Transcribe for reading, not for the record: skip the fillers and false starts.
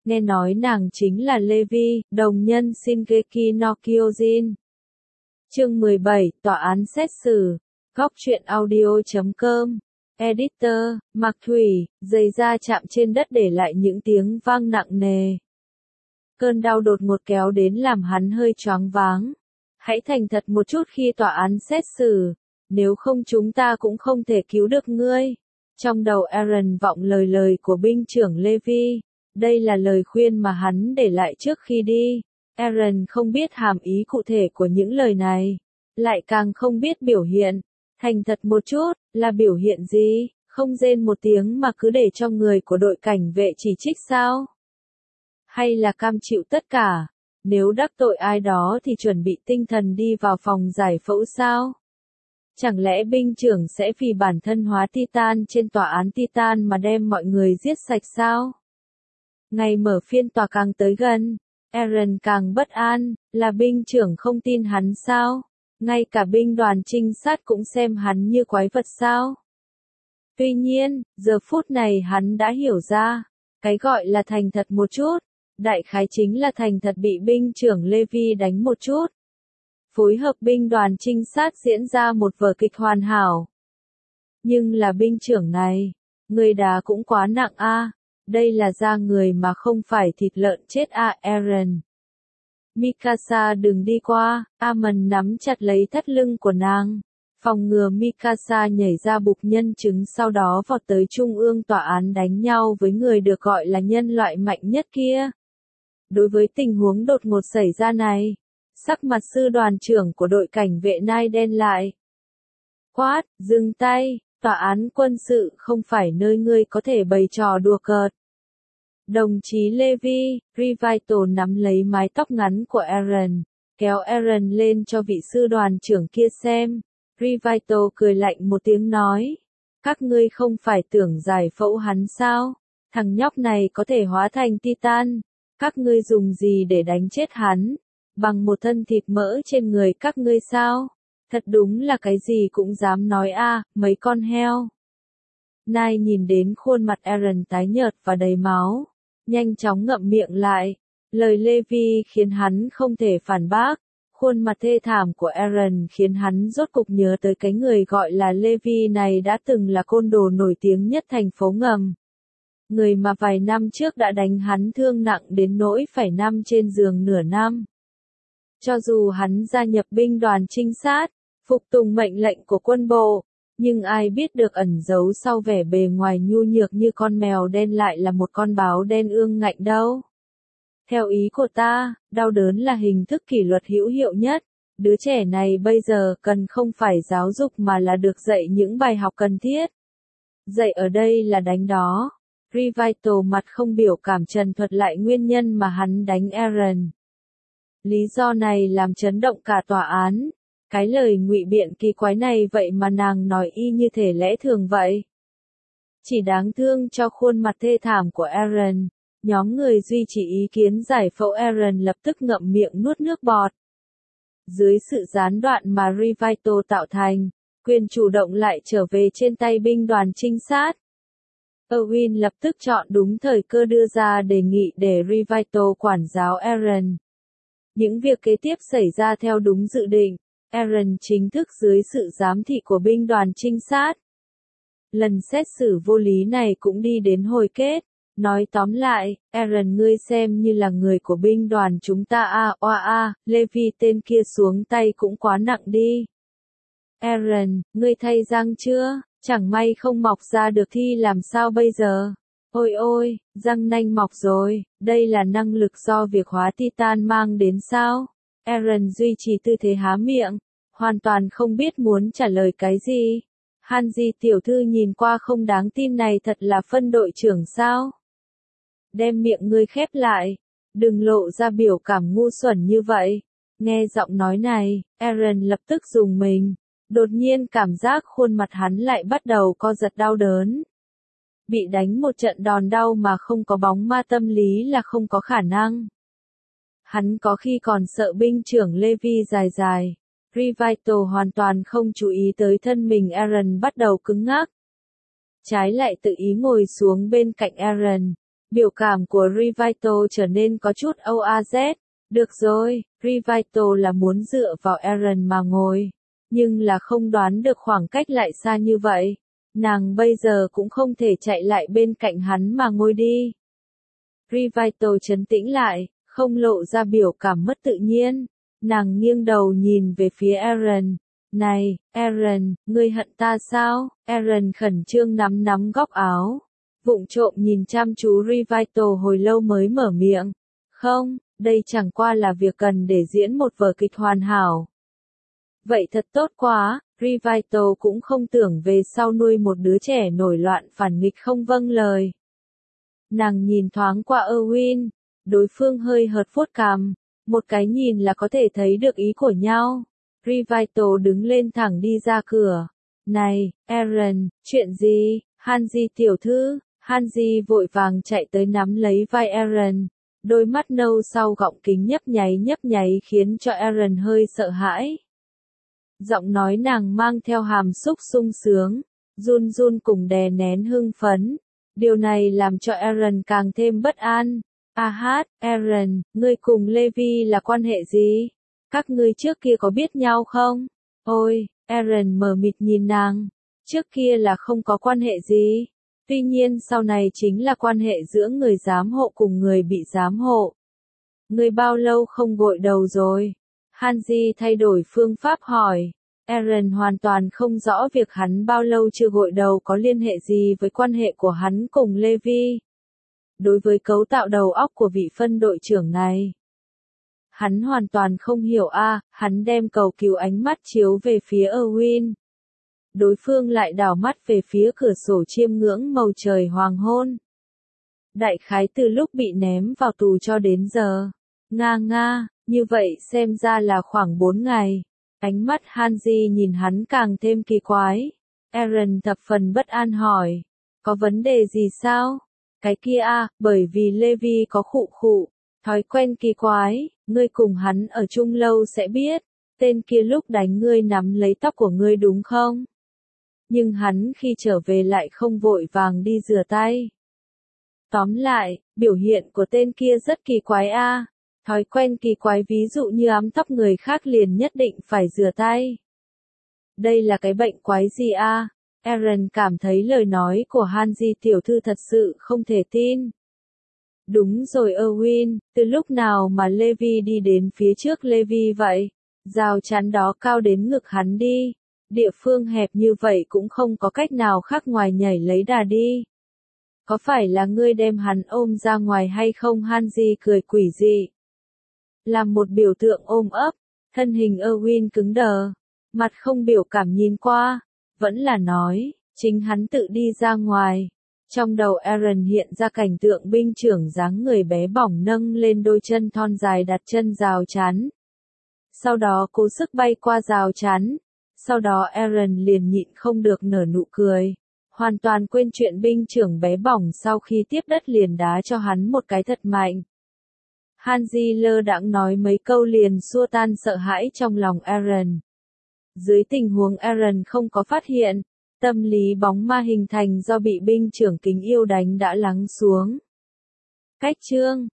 nghe nói nàng chính là Levi, đồng nhân Shingeki no Kyojin. Chương 17, tòa án xét xử. Góc truyện audio.com. Editor, Mạc Thủy, giày da chạm trên đất để lại những tiếng vang nặng nề. Cơn đau đột ngột kéo đến làm hắn hơi choáng váng. Hãy thành thật một chút khi tòa án xét xử, nếu không chúng ta cũng không thể cứu được ngươi. Trong đầu Eren vọng lời của binh trưởng Levi. Đây là lời khuyên mà hắn để lại trước khi đi. Eren không biết hàm ý cụ thể của những lời này, lại càng không biết biểu hiện. Thành thật một chút, là biểu hiện gì? Không rên một tiếng mà cứ để cho người của đội cảnh vệ chỉ trích sao? Hay là cam chịu tất cả? Nếu đắc tội ai đó thì chuẩn bị tinh thần đi vào phòng giải phẫu sao? Chẳng lẽ binh trưởng sẽ vì bản thân hóa Titan trên tòa án Titan mà đem mọi người giết sạch sao? Ngày mở phiên tòa càng tới gần, Eren càng bất an, là binh trưởng không tin hắn sao? Ngay cả binh đoàn trinh sát cũng xem hắn như quái vật sao? Tuy nhiên, giờ phút này hắn đã hiểu ra, cái gọi là thành thật một chút, đại khái chính là thành thật bị binh trưởng Levi đánh một chút. Phối hợp binh đoàn trinh sát diễn ra một vở kịch hoàn hảo. Nhưng là binh trưởng này, người đá cũng quá nặng a. Đây là da người mà không phải thịt lợn chết a. Eren. Mikasa đừng đi qua. Amon nắm chặt lấy thắt lưng của nàng, phòng ngừa Mikasa nhảy ra bục nhân chứng sau đó vọt tới trung ương tòa án đánh nhau với người được gọi là nhân loại mạnh nhất kia. Đối với tình huống đột ngột xảy ra này, sắc mặt sư đoàn trưởng của đội cảnh vệ Nai đen lại. Quát, dừng tay, tòa án quân sự không phải nơi ngươi có thể bày trò đùa cợt. Đồng chí Levi, Revital nắm lấy mái tóc ngắn của Eren, kéo Eren lên cho vị sư đoàn trưởng kia xem. Revital cười lạnh một tiếng nói, các ngươi không phải tưởng giải phẫu hắn sao? Thằng nhóc này có thể hóa thành Titan, các ngươi dùng gì để đánh chết hắn? Bằng một thân thịt mỡ trên người các ngươi sao? Thật đúng là cái gì cũng dám nói a, mấy con heo. Nai nhìn đến khuôn mặt Eren tái nhợt và đầy máu, nhanh chóng ngậm miệng lại. Lời Levi khiến hắn không thể phản bác. Khuôn mặt thê thảm của Eren khiến hắn rốt cục nhớ tới cái người gọi là Levi này đã từng là côn đồ nổi tiếng nhất thành phố ngầm. Người mà vài năm trước đã đánh hắn thương nặng đến nỗi phải nằm trên giường nửa năm. Cho dù hắn gia nhập binh đoàn trinh sát, phục tùng mệnh lệnh của quân bộ, nhưng ai biết được ẩn giấu sau vẻ bề ngoài nhu nhược như con mèo đen lại là một con báo đen ương ngạnh đâu. Theo ý của ta, đau đớn là hình thức kỷ luật hữu hiệu nhất. Đứa trẻ này bây giờ cần không phải giáo dục mà là được dạy những bài học cần thiết. Dạy ở đây là đánh đó. Revital mặt không biểu cảm trần thuật lại nguyên nhân mà hắn đánh Eren. Lý do này làm chấn động cả tòa án. Cái lời ngụy biện kỳ quái này vậy mà nàng nói y như thể lẽ thường vậy. Chỉ đáng thương cho khuôn mặt thê thảm của Eren. Nhóm người duy trì ý kiến giải phẫu Eren lập tức ngậm miệng nuốt nước bọt. Dưới sự gián đoạn mà Revital tạo thành, quyền chủ động lại trở về trên tay binh đoàn trinh sát. Erwin lập tức chọn đúng thời cơ đưa ra đề nghị để Revital quản giáo Eren. Những việc kế tiếp xảy ra theo đúng dự định. Eren chính thức dưới sự giám thị của binh đoàn trinh sát. Lần xét xử vô lý này cũng đi đến hồi kết. Nói tóm lại, Eren ngươi xem như là người của binh đoàn chúng ta Levi tên kia xuống tay cũng quá nặng đi. Eren, ngươi thay răng chưa? Chẳng may không mọc ra được thì làm sao bây giờ? Ôi ôi, răng nanh mọc rồi, đây là năng lực do việc hóa Titan mang đến sao? Eren duy trì tư thế há miệng, hoàn toàn không biết muốn trả lời cái gì. Hanji tiểu thư nhìn qua không đáng tin này thật là phân đội trưởng sao? Đem miệng ngươi khép lại, đừng lộ ra biểu cảm ngu xuẩn như vậy. Nghe giọng nói này, Eren lập tức rùng mình, đột nhiên cảm giác khuôn mặt hắn lại bắt đầu co giật đau đớn. Bị đánh một trận đòn đau mà không có bóng ma tâm lý là không có khả năng. Hắn có khi còn sợ binh trưởng Levi dài dài. Revital hoàn toàn không chú ý tới thân mình Eren bắt đầu cứng ngắc. Trái lại tự ý ngồi xuống bên cạnh Eren. Biểu cảm của Rivito trở nên có chút OAZ. Được rồi, Rivito là muốn dựa vào Eren mà ngồi. Nhưng là không đoán được khoảng cách lại xa như vậy. Nàng bây giờ cũng không thể chạy lại bên cạnh hắn mà ngồi đi. Rivito trấn tĩnh lại, không lộ ra biểu cảm mất tự nhiên. Nàng nghiêng đầu nhìn về phía Eren. Này, Eren, ngươi hận ta sao? Eren khẩn trương nắm nắm góc áo. Vụng trộm nhìn chăm chú Rivito hồi lâu mới mở miệng. Không, đây chẳng qua là việc cần để diễn một vở kịch hoàn hảo. Vậy thật tốt quá, Rivito cũng không tưởng về sau nuôi một đứa trẻ nổi loạn phản nghịch không vâng lời. Nàng nhìn thoáng qua Erwin, đối phương hơi hợt vuốt cằm, một cái nhìn là có thể thấy được ý của nhau. Rivito đứng lên thẳng đi ra cửa. Này, Eren, chuyện gì? Hanji tiểu thư. Hanji vội vàng chạy tới nắm lấy vai Eren. Đôi mắt nâu sau gọng kính nhấp nháy khiến cho Eren hơi sợ hãi. Giọng nói nàng mang theo hàm xúc sung sướng, run run cùng đè nén hưng phấn. Điều này làm cho Eren càng thêm bất an. Eren, ngươi cùng Levi là quan hệ gì? Các ngươi trước kia có biết nhau không? Ôi, Eren mờ mịt nhìn nàng. Trước kia là không có quan hệ gì. Tuy nhiên sau này chính là quan hệ giữa người giám hộ cùng người bị giám hộ. Ngươi bao lâu không gội đầu rồi? Hanji thay đổi phương pháp hỏi. Eren hoàn toàn không rõ việc hắn bao lâu chưa gội đầu có liên hệ gì với quan hệ của hắn cùng Levi. Đối với cấu tạo đầu óc của vị phân đội trưởng này, hắn hoàn toàn không hiểu hắn đem cầu cứu ánh mắt chiếu về phía Erwin. Đối phương lại đảo mắt về phía cửa sổ chiêm ngưỡng màu trời hoàng hôn. Đại khái từ lúc bị ném vào tù cho đến giờ. Như vậy xem ra là khoảng 4 ngày. Ánh mắt Hanji nhìn hắn càng thêm kỳ quái. Eren thập phần bất an hỏi. Có vấn đề gì sao? Cái kia bởi vì Levi có khụ. Thói quen kỳ quái, ngươi cùng hắn ở chung lâu sẽ biết. Tên kia lúc đánh ngươi nắm lấy tóc của ngươi đúng không? Nhưng hắn khi trở về lại không vội vàng đi rửa tay. Tóm lại, biểu hiện của tên kia rất kỳ quái Thói quen kỳ quái ví dụ như ám tóc người khác liền nhất định phải rửa tay. Đây là cái bệnh quái gì Eren cảm thấy lời nói của Hanji tiểu thư thật sự không thể tin. Đúng rồi Erwin, từ lúc nào mà Levi đi đến phía trước Levi vậy? Rào chắn đó cao đến ngực hắn đi. Địa phương hẹp như vậy cũng không có cách nào khác ngoài nhảy lấy đà đi. Có phải là ngươi đem hắn ôm ra ngoài hay không? Hanji cười quỷ dị. Làm một biểu tượng ôm ấp, thân hình Erwin cứng đờ, mặt không biểu cảm nhìn qua, vẫn là nói, chính hắn tự đi ra ngoài. Trong đầu Eren hiện ra cảnh tượng binh trưởng dáng người bé bỏng nâng lên đôi chân thon dài đặt chân rào chắn. Sau đó cố sức bay qua rào chắn. Sau đó Eren liền nhịn không được nở nụ cười. Hoàn toàn quên chuyện binh trưởng bé bỏng sau khi tiếp đất liền đá cho hắn một cái thật mạnh. Hanji lơ đãng nói mấy câu liền xua tan sợ hãi trong lòng Eren. Dưới tình huống Eren không có phát hiện, tâm lý bóng ma hình thành do bị binh trưởng kính yêu đánh đã lắng xuống. Cách chương